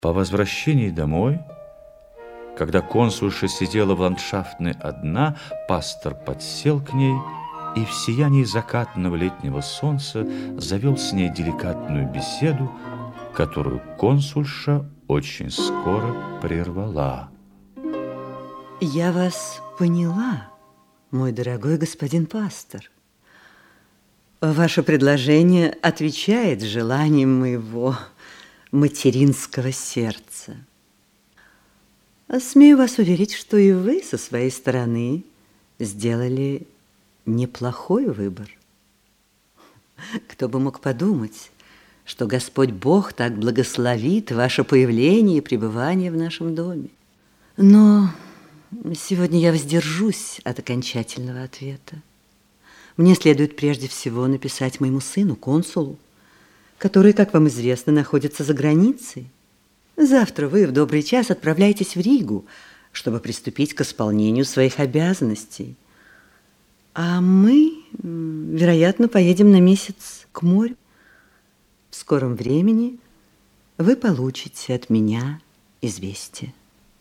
По возвращении домой, когда консульша сидела в ландшафтной одна, пастор подсел к ней и в сиянии закатного летнего солнца завел с ней деликатную беседу, которую консульша очень скоро прервала. Я вас поняла, мой дорогой господин пастор. Ваше предложение отвечает желаниям моего материнского сердца. Смею вас уверить, что и вы со своей стороны сделали неплохой выбор. Кто бы мог подумать, что Господь Бог так благословит ваше появление и пребывание в нашем доме. Но сегодня я воздержусь от окончательного ответа. Мне следует прежде всего написать моему сыну, консулу, который, как вам известно, находится за границей. Завтра вы в добрый час отправляетесь в Ригу, чтобы приступить к исполнению своих обязанностей. А мы, вероятно, поедем на месяц к морю. В скором времени вы получите от меня известие.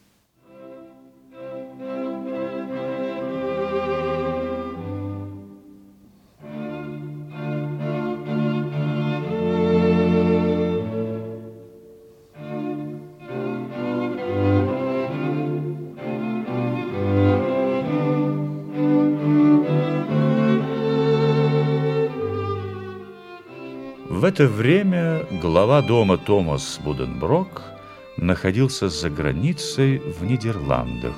В это время глава дома Томас Буденброк находился за границей в Нидерландах.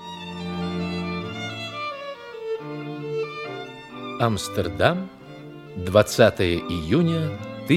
Амстердам, 20 июня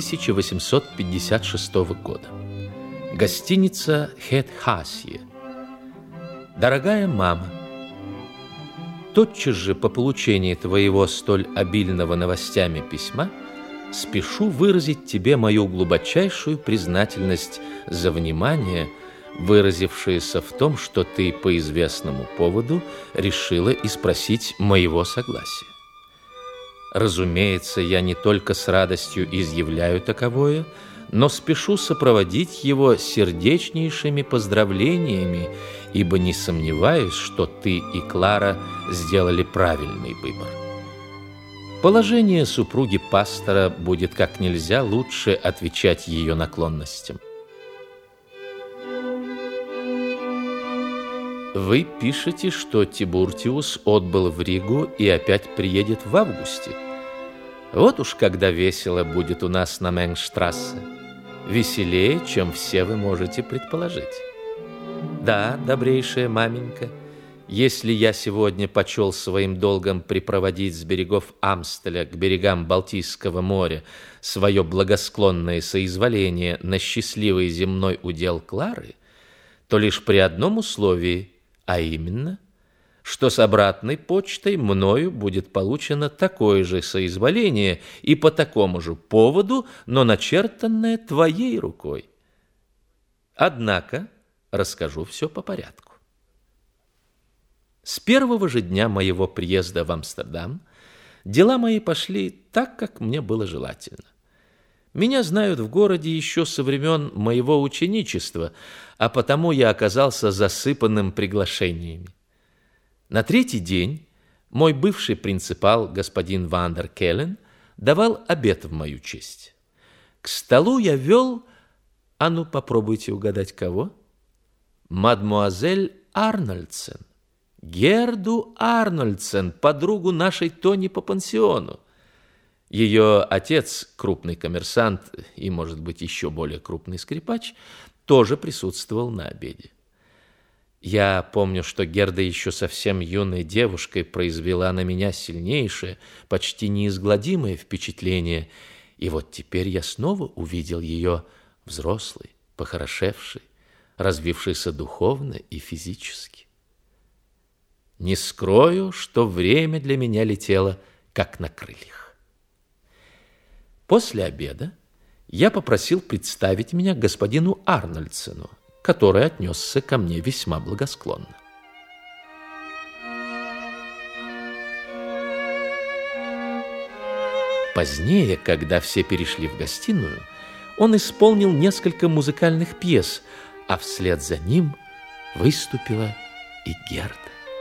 1856 года. Гостиница Het Haasje. Дорогая мама, тотчас же по получении твоего столь обильного новостями письма спешу выразить тебе мою глубочайшую признательность за внимание, выразившееся в том, что ты по известному поводу решила испросить моего согласия. Разумеется, я не только с радостью изъявляю таковое, но спешу сопроводить его сердечнейшими поздравлениями, ибо не сомневаюсь, что ты и Клара сделали правильный выбор. Положение супруги пастора будет как нельзя лучше отвечать ее наклонностям. Вы пишете, что Тибуртиус отбыл в Ригу и опять приедет в августе. Вот уж когда весело будет у нас на Менгштрассе. Веселее, чем все вы можете предположить. Да, добрейшая маменька, если я сегодня почел своим долгом припроводить с берегов Амстеля к берегам Балтийского моря свое благосклонное соизволение на счастливый земной удел Клары, то лишь при одном условии, а именно, что с обратной почтой мною будет получено такое же соизволение и по такому же поводу, но начертанное твоей рукой. Однако расскажу все по порядку. С первого же дня моего приезда в Амстердам дела мои пошли так, как мне было желательно. Меня знают в городе еще со времен моего ученичества, а потому я оказался засыпанным приглашениями. На третий день мой бывший принципал, господин Ван дер Келлен, давал обед в мою честь. К столу я вел, а ну попробуйте угадать кого? Мадмуазель Арнольдсен. Герду Арнольдсен, подругу нашей Тони по пансиону. Ее отец, крупный коммерсант и, может быть, еще более крупный скрипач, тоже присутствовал на обеде. Я помню, что Герда еще совсем юной девушкой произвела на меня сильнейшее, почти неизгладимое впечатление, и вот теперь я снова увидел ее взрослой, похорошевшей, развившейся духовно и физически. Не скрою, что время для меня летело, как на крыльях. После обеда я попросил представить меня господину Арнольдсену, который отнесся ко мне весьма благосклонно. Позднее, когда все перешли в гостиную, он исполнил несколько музыкальных пьес, а вслед за ним выступила и Герда.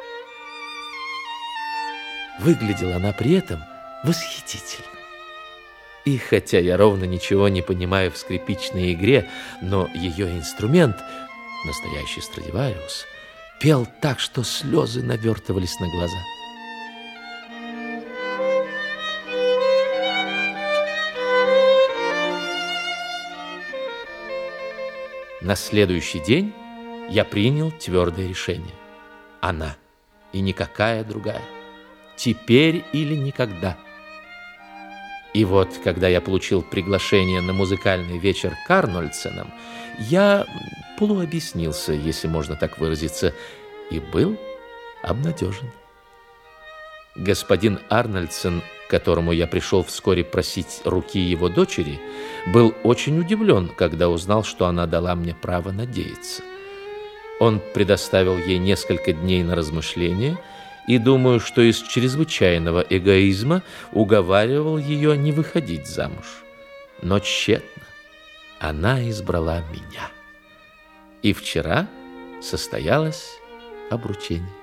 Выглядела она при этом восхитительно. И хотя я ровно ничего не понимаю в скрипичной игре, но ее инструмент, настоящий Страдивариус, пел так, что слезы навертывались на глаза. На следующий день я принял твердое решение. Она и никакая другая. Теперь или никогда. И вот, когда я получил приглашение на музыкальный вечер к Арнольдсенам, я полуобъяснился, если можно так выразиться, и был обнадежен. Господин Арнольдсен, к которому я пришел вскоре просить руки его дочери, был очень удивлен, когда узнал, что она дала мне право надеяться. Он предоставил ей несколько дней на размышление, и думаю, что из чрезвычайного эгоизма уговаривал ее не выходить замуж. Но тщетно. Она избрала меня. И вчера состоялось обручение.